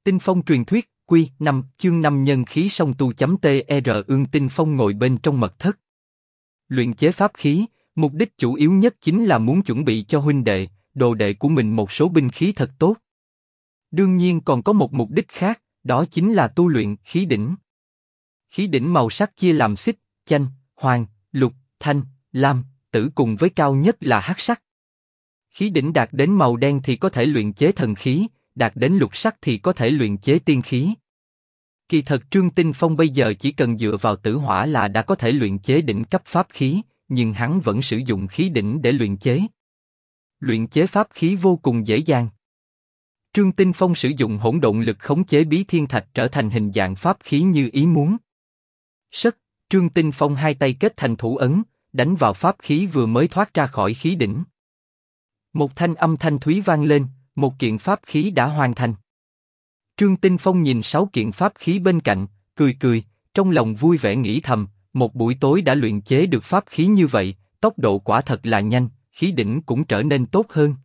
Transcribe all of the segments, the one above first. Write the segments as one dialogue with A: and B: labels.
A: Tinh phong truyền thuyết, Quy 5, chương 5 nhân khí song tu.tr. Ương Tinh Phong ngồi bên trong mật thất. Luyện chế pháp khí, mục đích chủ yếu nhất chính là muốn chuẩn bị cho huynh đệ, đồ đệ của mình một số binh khí thật tốt. Đương nhiên còn có một mục đích khác, đó chính là tu luyện khí đỉnh. Khí đỉnh màu sắc chia làm xích, chanh, hoàng, lục, thanh, lam, tử cùng với cao nhất là hắc sắc. Khí đỉnh đạt đến màu đen thì có thể luyện chế thần khí, đạt đến lục sắc thì có thể luyện chế tiên khí. Kỳ thật Trương Tinh Phong bây giờ chỉ cần dựa vào tử hỏa là đã có thể luyện chế đỉnh cấp pháp khí, nhưng hắn vẫn sử dụng khí đỉnh để luyện chế. Luyện chế pháp khí vô cùng dễ dàng. Trương Tinh Phong sử dụng hỗn độn lực khống chế bí thiên thạch trở thành hình dạng pháp khí như ý muốn. Trương Tinh Phong hai tay kết thành thủ ấn, đánh vào pháp khí vừa mới thoát ra khỏi khí đỉnh. Một thanh âm thanh thúy vang lên, một kiện pháp khí đã hoàn thành. Trương Tinh Phong nhìn 6 kiện pháp khí bên cạnh, cười, trong lòng vui vẻ nghĩ thầm, một buổi tối đã luyện chế được pháp khí như vậy, tốc độ quả thật là nhanh, khí đỉnh cũng trở nên tốt hơn.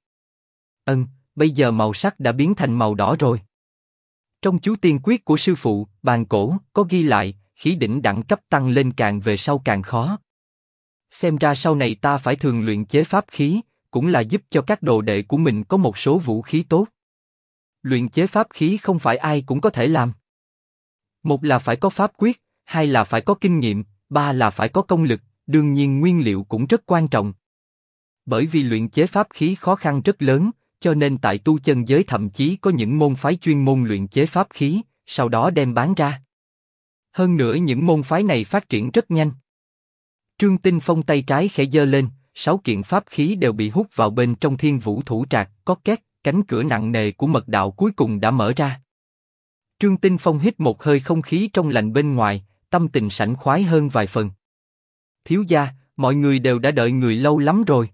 A: Bây giờ màu sắc đã biến thành màu đỏ rồi. Trong chú tiên quyết của sư phụ, bàn cổ, có ghi lại, khí đỉnh đẳng cấp tăng lên càng về sau càng khó. Xem ra sau này ta phải thường luyện chế pháp khí, cũng là giúp cho các đồ đệ của mình có một số vũ khí tốt. Luyện chế pháp khí không phải ai cũng có thể làm. Một là phải có pháp quyết, hai là phải có kinh nghiệm, ba là phải có công lực, đương nhiên nguyên liệu cũng rất quan trọng. Bởi vì luyện chế pháp khí khó khăn rất lớn, cho nên tại tu chân giới thậm chí có những môn phái chuyên môn luyện chế pháp khí, sau đó đem bán ra. Hơn nữa những môn phái này phát triển rất nhanh. Trương Tinh Phong tay trái khẽ giơ lên, 6 kiện pháp khí đều bị hút vào bên trong Thiên Vũ Thủ Trạc, có két, cánh cửa nặng nề của mật đạo cuối cùng đã mở ra. Trương Tinh Phong hít một hơi không khí trong lành bên ngoài, tâm tình sảng khoái hơn vài phần. Thiếu gia, mọi người đều đã đợi người lâu lắm rồi.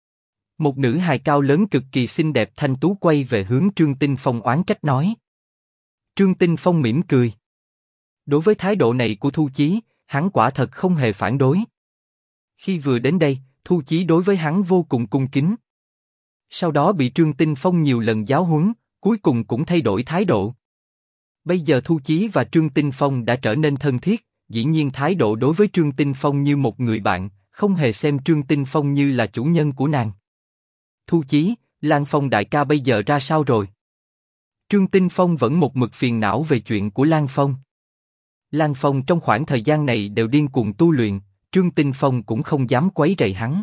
A: Một nữ hài cao lớn cực kỳ xinh đẹp thanh tú quay về hướng Trương Tinh Phong oán trách nói. Trương Tinh Phong mỉm cười. Đối với thái độ này của Thu Chí, hắn quả thật không hề phản đối. Khi vừa đến đây, Thu Chí đối với hắn vô cùng cung kính. Sau đó bị Trương Tinh Phong nhiều lần giáo huấn, cuối cùng cũng thay đổi thái độ. Bây giờ Thu Chí và Trương Tinh Phong đã trở nên thân thiết, dĩ nhiên thái độ đối với Trương Tinh Phong như một người bạn, không hề xem Trương Tinh Phong như là chủ nhân của nàng. Thu Chí, Lan Phong đại ca bây giờ ra sao rồi? Trương Tinh Phong vẫn một mực phiền não về chuyện của Lan Phong. Lan Phong trong khoảng thời gian này đều điên cuồng tu luyện, Trương Tinh Phong cũng không dám quấy rầy hắn.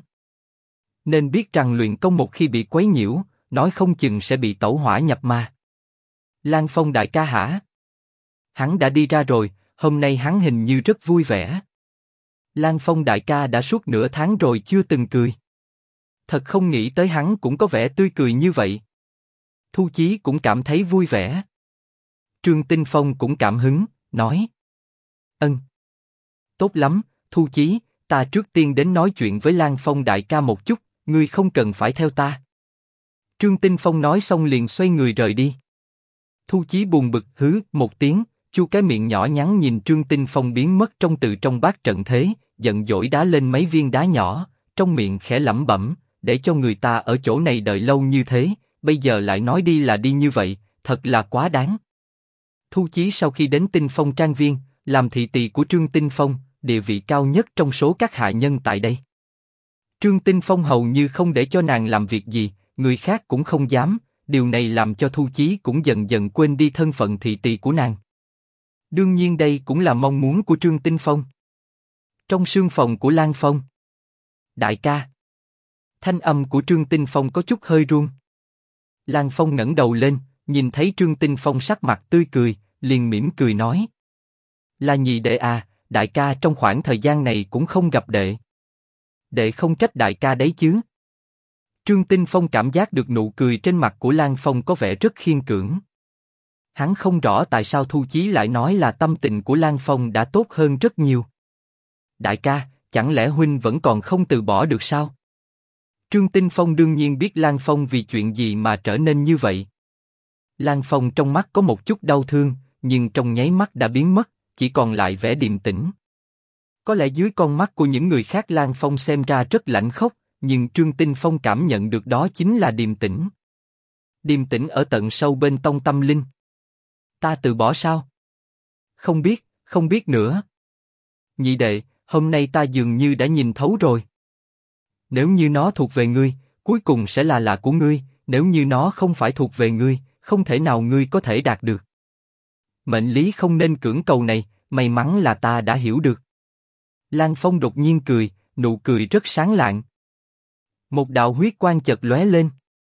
A: Nên biết rằng luyện công một khi bị quấy nhiễu, nói không chừng sẽ bị tẩu hỏa nhập ma. Lan Phong đại ca hả? Hắn đã đi ra rồi, hôm nay hắn hình như rất vui vẻ. Lan Phong đại ca đã suốt nửa tháng rồi chưa từng cười. Thật không nghĩ tới hắn cũng có vẻ tươi cười như vậy. Thu Chí cũng cảm thấy vui vẻ. Trương Tinh Phong cũng cảm hứng, nói. Tốt lắm, Thu Chí, ta trước tiên đến nói chuyện với Lan Phong đại ca một chút, ngươi không cần phải theo ta. Trương Tinh Phong nói xong liền xoay người rời đi. Thu Chí buồn bực hứ một tiếng, chu cái miệng nhỏ nhắn nhìn Trương Tinh Phong biến mất trong bát trận thế, giận dỗi đá lên mấy viên đá nhỏ, trong miệng khẽ lẩm bẩm, để cho người ta ở chỗ này đợi lâu như thế, bây giờ lại nói đi là đi như vậy, thật là quá đáng. Thu Chí sau khi đến Tinh Phong Trang Viên, làm thị tỳ của Trương Tinh Phong, địa vị cao nhất trong số các hạ nhân tại đây. Trương Tinh Phong hầu như không để cho nàng làm việc gì, người khác cũng không dám, điều này làm cho Thu Chí cũng dần dần quên đi thân phận thị tỳ của nàng. Đương nhiên đây cũng là mong muốn của Trương Tinh Phong. Trong sương phòng của Lan Phong. Đại ca. Thanh âm của Trương Tinh Phong có chút hơi run. Lan Phong ngẩng đầu lên, nhìn thấy Trương Tinh Phong sắc mặt tươi cười, liền mỉm cười nói. Là nhị đệ à, đại ca trong khoảng thời gian này cũng không gặp đệ. Đệ không trách đại ca đấy chứ. Trương Tinh Phong cảm giác được nụ cười trên mặt của Lan Phong có vẻ rất khiên cưỡng. Hắn không rõ tại sao Thu Chí lại nói là tâm tình của Lan Phong đã tốt hơn rất nhiều. Đại ca, chẳng lẽ huynh vẫn còn không từ bỏ được sao? Trương Tinh Phong đương nhiên biết Lan Phong vì chuyện gì mà trở nên như vậy. Lan Phong trong mắt có một chút đau thương, nhưng trong nháy mắt đã biến mất, chỉ còn lại vẻ điềm tĩnh. Có lẽ dưới con mắt của những người khác Lan Phong xem ra rất lạnh khốc, nhưng Trương Tinh Phong cảm nhận được đó chính là điềm tĩnh. Điềm tĩnh ở tận sâu bên trong tâm linh. Ta từ bỏ sao? Không biết, không biết nữa. Nhị đệ, hôm nay ta dường như đã nhìn thấu rồi. Nếu như nó thuộc về ngươi, cuối cùng sẽ là của ngươi, nếu như nó không phải thuộc về ngươi, không thể nào ngươi có thể đạt được. Mệnh lý không nên cưỡng cầu này, may mắn là ta đã hiểu được. Lan Phong đột nhiên cười, nụ cười rất sáng lạng. Một đạo huyết quang chợt lóe lên.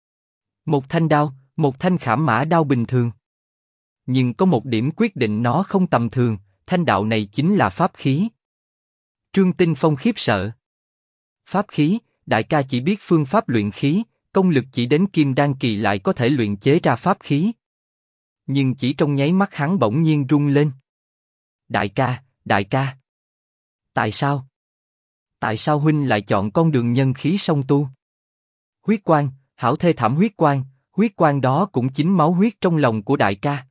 A: Một thanh đao, một thanh khảm mã đao bình thường. Nhưng có một điểm quyết định nó không tầm thường, thanh đạo này chính là pháp khí. Trương Tinh Phong khiếp sợ. Pháp khí, đại ca chỉ biết phương pháp luyện khí, công lực chỉ đến kim đan kỳ lại có thể luyện chế ra pháp khí. Nhưng chỉ trong nháy mắt hắn bỗng nhiên rung lên. Đại ca. Tại sao? Tại sao huynh lại chọn con đường nhân khí song tu? Huyết quang, hảo thê thảm huyết quang đó cũng chính máu huyết trong lòng của đại ca.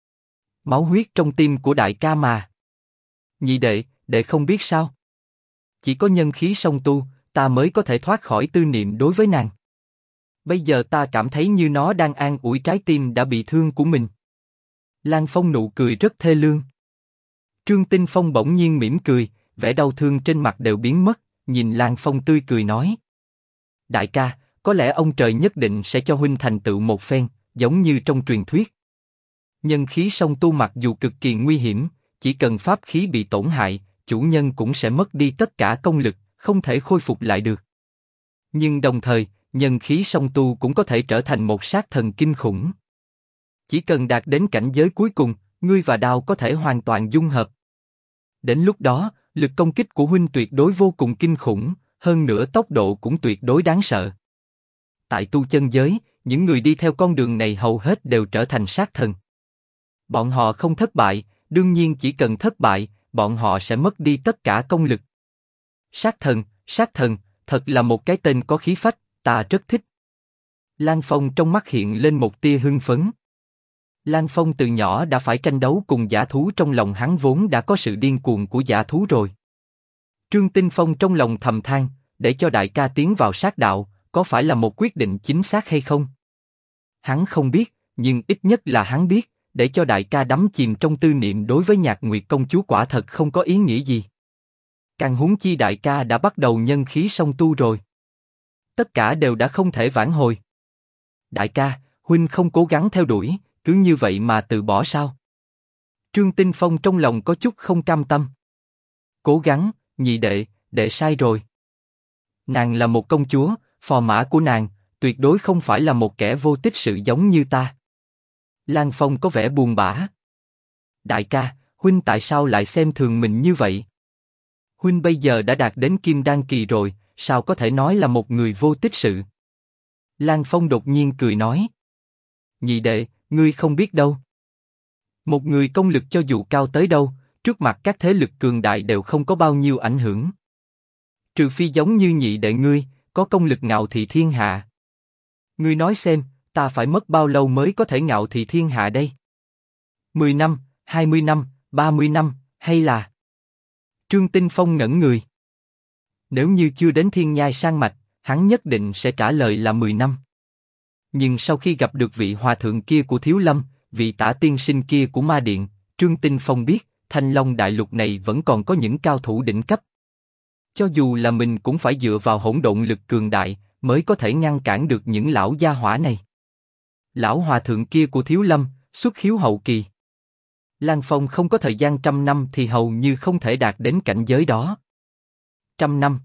A: Máu huyết trong tim của đại ca mà. Nhị đệ, đệ không biết sao? Chỉ có nhân khí song tu, ta mới có thể thoát khỏi tư niệm đối với nàng. Bây giờ ta cảm thấy như nó đang an ủi trái tim đã bị thương của mình. Lan Phong nụ cười rất thê lương. Trương Tinh Phong bỗng nhiên mỉm cười, vẻ đau thương trên mặt đều biến mất, nhìn Lan Phong tươi cười nói. Đại ca, có lẽ ông trời nhất định sẽ cho huynh thành tựu một phen, giống như trong truyền thuyết. Nhân khí song tu mặc dù cực kỳ nguy hiểm, chỉ cần pháp khí bị tổn hại, chủ nhân cũng sẽ mất đi tất cả công lực, không thể khôi phục lại được. Nhưng đồng thời, nhân khí song tu cũng có thể trở thành một sát thần kinh khủng. Chỉ cần đạt đến cảnh giới cuối cùng, ngươi và đao có thể hoàn toàn dung hợp. Đến lúc đó, lực công kích của huynh tuyệt đối vô cùng kinh khủng, hơn nữa tốc độ cũng tuyệt đối đáng sợ. Tại tu chân giới, những người đi theo con đường này hầu hết đều trở thành sát thần. Bọn họ không thất bại, đương nhiên chỉ cần thất bại, bọn họ sẽ mất đi tất cả công lực. Sát thần, thật là một cái tên có khí phách, ta rất thích. Lan Phong trong mắt hiện lên một tia hưng phấn. Lan Phong từ nhỏ đã phải tranh đấu cùng dã thú, trong lòng hắn vốn đã có sự điên cuồng của dã thú rồi. Trương Tinh Phong trong lòng thầm than, để cho đại ca tiến vào sát đạo, có phải là một quyết định chính xác hay không? Hắn không biết, nhưng ít nhất là hắn biết, để cho đại ca đắm chìm trong tư niệm đối với Nhạc Nguyệt công chúa quả thật không có ý nghĩa gì. Càng huống chi đại ca đã bắt đầu nhân khí song tu rồi. Tất cả đều đã không thể vãn hồi. Đại ca, huynh không cố gắng theo đuổi, cứ như vậy mà từ bỏ sao? Trương Tinh Phong trong lòng có chút không cam tâm. Cố gắng, nhị đệ, đệ sai rồi. Nàng là một công chúa, phò mã của nàng, tuyệt đối không phải là một kẻ vô tích sự giống như ta. Lan Phong có vẻ buồn bã. Đại ca, huynh tại sao lại xem thường mình như vậy? Huynh bây giờ đã đạt đến kim đan kỳ rồi, sao có thể nói là một người vô tích sự? Lan Phong đột nhiên cười nói. Nhị đệ, ngươi không biết đâu. Một người công lực cho dù cao tới đâu, trước mặt các thế lực cường đại đều không có bao nhiêu ảnh hưởng. Trừ phi giống như nhị đệ ngươi, có công lực ngạo thị thiên hạ. Ngươi nói xem, ta phải mất bao lâu mới có thể ngạo thị thiên hạ đây? 10 năm, 20 năm, 30 năm, hay là... Trương Tinh Phong ngẩn người. Nếu như chưa đến thiên nhai sang mạch, hắn nhất định sẽ trả lời là 10 năm. Nhưng sau khi gặp được vị hòa thượng kia của Thiếu Lâm, vị tả tiên sinh kia của Ma Điện, Trương Tinh Phong biết, Thanh Long Đại Lục này vẫn còn có những cao thủ đỉnh cấp. Cho dù là mình cũng phải dựa vào hỗn độn lực cường đại, mới có thể ngăn cản được những lão gia hỏa này. Lão hòa thượng kia của Thiếu Lâm, xuất khiếu hậu kỳ. Lan Phong không có thời gian 100 năm thì hầu như không thể đạt đến cảnh giới đó. 100 năm.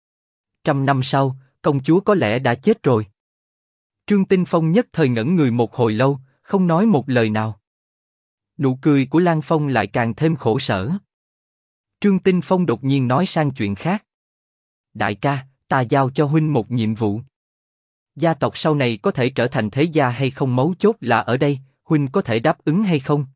A: 100 năm sau, công chúa có lẽ đã chết rồi. Trương Tinh Phong nhất thời ngẩn người một hồi lâu, không nói một lời nào. Nụ cười của Lan Phong lại càng thêm khổ sở. Trương Tinh Phong đột nhiên nói sang chuyện khác. Đại ca, ta giao cho huynh một nhiệm vụ. Gia tộc sau này có thể trở thành thế gia hay không mấu chốt là ở đây, huynh có thể đáp ứng hay không?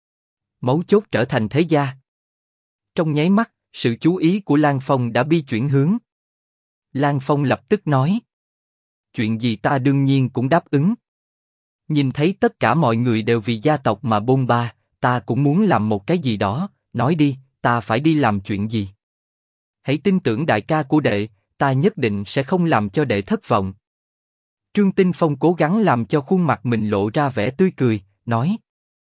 A: Mấu chốt trở thành thế gia. Trong nháy mắt, sự chú ý của Lan Phong đã bi chuyển hướng. Lan Phong lập tức nói. Chuyện gì ta đương nhiên cũng đáp ứng. Nhìn thấy tất cả mọi người đều vì gia tộc mà bôn ba, ta cũng muốn làm một cái gì đó, nói đi, ta phải đi làm chuyện gì? Hãy tin tưởng đại ca của đệ, ta nhất định sẽ không làm cho đệ thất vọng. Trương Tinh Phong cố gắng làm cho khuôn mặt mình lộ ra vẻ tươi cười, nói.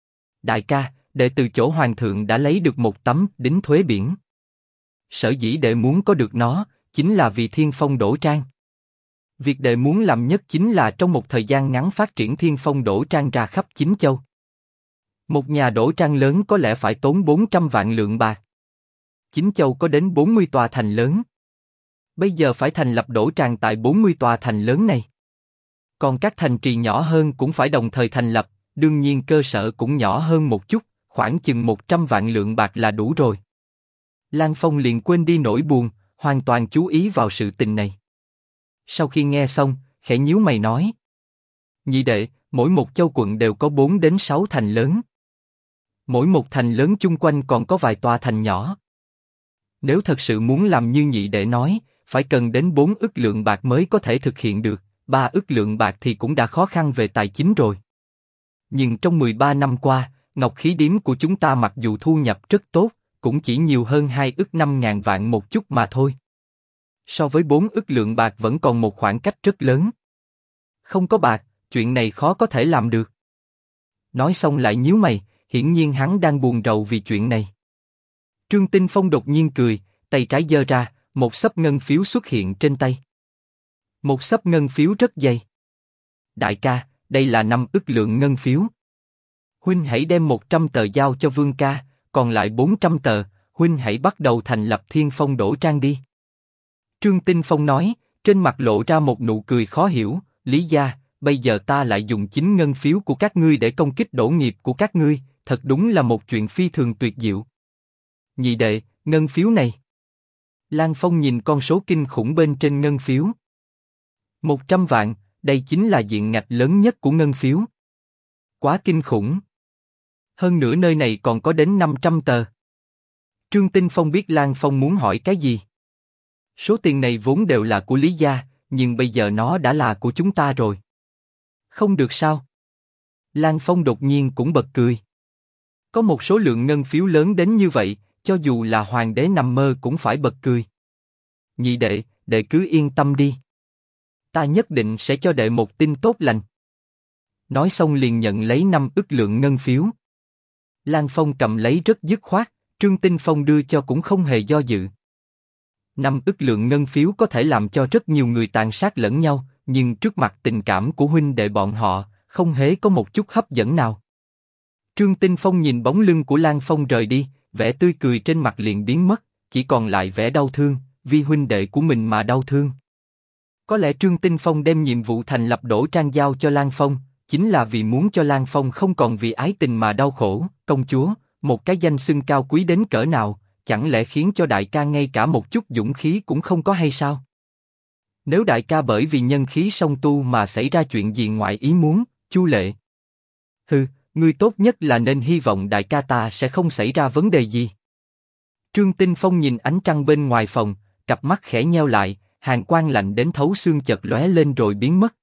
A: Đại ca, đệ từ chỗ hoàng thượng đã lấy được một tấm đính thuế biển. Sở dĩ đệ muốn có được nó, chính là vì Thiên Phong Đỗ Trang. Việc đệ muốn làm nhất chính là trong một thời gian ngắn phát triển Thiên Phong Đỗ Trang ra khắp chín châu. Một nhà Đỗ Trang lớn có lẽ phải tốn 400 vạn lượng bạc. Chín châu có đến 40 tòa thành lớn. Bây giờ phải thành lập Đỗ Trang tại 40 tòa thành lớn này. Còn các thành trì nhỏ hơn cũng phải đồng thời thành lập, đương nhiên cơ sở cũng nhỏ hơn một chút, khoảng chừng 100 vạn lượng bạc là đủ rồi. Lan Phong liền quên đi nỗi buồn, hoàn toàn chú ý vào sự tình này. Sau khi nghe xong, khẽ nhíu mày nói: Nhị đệ, mỗi một châu quận đều có 4 đến 6 thành lớn. Mỗi một thành lớn chung quanh còn có vài tòa thành nhỏ. Nếu thật sự muốn làm như nhị đệ nói, phải cần đến 4 ức lượng bạc mới có thể thực hiện được, 3 ức lượng bạc thì cũng đã khó khăn về tài chính rồi. Nhưng trong 13 năm qua, ngọc khí điếm của chúng ta mặc dù thu nhập rất tốt, cũng chỉ nhiều hơn 2 ức 5.000 vạn một chút mà thôi. So với 4 ức lượng bạc vẫn còn một khoảng cách rất lớn. Không có bạc, chuyện này khó có thể làm được. Nói xong lại nhíu mày, hiển nhiên hắn đang buồn rầu vì chuyện này. Trương Tinh Phong đột nhiên cười, tay trái giơ ra, một xấp ngân phiếu xuất hiện trên tay. Một xấp ngân phiếu rất dày. Đại ca, đây là 5 ức lượng ngân phiếu. Huynh hãy đem 100 tờ giao cho Vương ca, còn lại 400 tờ, huynh hãy bắt đầu thành lập Thiên Phong Đỗ Trang đi. Trương Tinh Phong nói, trên mặt lộ ra một nụ cười khó hiểu, Lý gia, bây giờ ta lại dùng chính ngân phiếu của các ngươi để công kích đổ nghiệp của các ngươi, thật đúng là một chuyện phi thường tuyệt diệu. Nhị đệ, ngân phiếu này. Lan Phong nhìn con số kinh khủng bên trên ngân phiếu. 100 vạn, đây chính là diện ngạch lớn nhất của ngân phiếu. Quá kinh khủng. Hơn nữa nơi này còn có đến 500 tờ. Trương Tinh Phong biết Lan Phong muốn hỏi cái gì. Số tiền này vốn đều là của Lý gia, nhưng bây giờ nó đã là của chúng ta rồi. Không được sao? Lan Phong đột nhiên cũng bật cười. Có một số lượng ngân phiếu lớn đến như vậy, cho dù là hoàng đế nằm mơ cũng phải bật cười. Nhị đệ, đệ cứ yên tâm đi. Ta nhất định sẽ cho đệ một tin tốt lành. Nói xong liền nhận lấy 5 ức lượng ngân phiếu. Lan Phong cầm lấy rất dứt khoát, Trương Tinh Phong đưa cho cũng không hề do dự. 5 ức lượng ngân phiếu có thể làm cho rất nhiều người tàn sát lẫn nhau, nhưng trước mặt tình cảm của huynh đệ bọn họ, không hề có một chút hấp dẫn nào. Trương Tinh Phong nhìn bóng lưng của Lan Phong rời đi, vẻ tươi cười trên mặt liền biến mất, chỉ còn lại vẻ đau thương, vì huynh đệ của mình mà đau thương. Có lẽ Trương Tinh Phong đem nhiệm vụ thành lập Đỗ Trang giao cho Lan Phong, chính là vì muốn cho Lan Phong không còn vì ái tình mà đau khổ. Công chúa, một cái danh xưng cao quý đến cỡ nào, chẳng lẽ khiến cho đại ca ngay cả một chút dũng khí cũng không có hay sao? Nếu đại ca bởi vì nhân khí song tu mà xảy ra chuyện gì ngoại ý muốn, Chu Lệ. Hừ, ngươi tốt nhất là nên hy vọng đại ca ta sẽ không xảy ra vấn đề gì. Trương Tinh Phong nhìn ánh trăng bên ngoài phòng, cặp mắt khẽ nheo lại, hàn quang lạnh đến thấu xương chợt lóe lên rồi biến mất.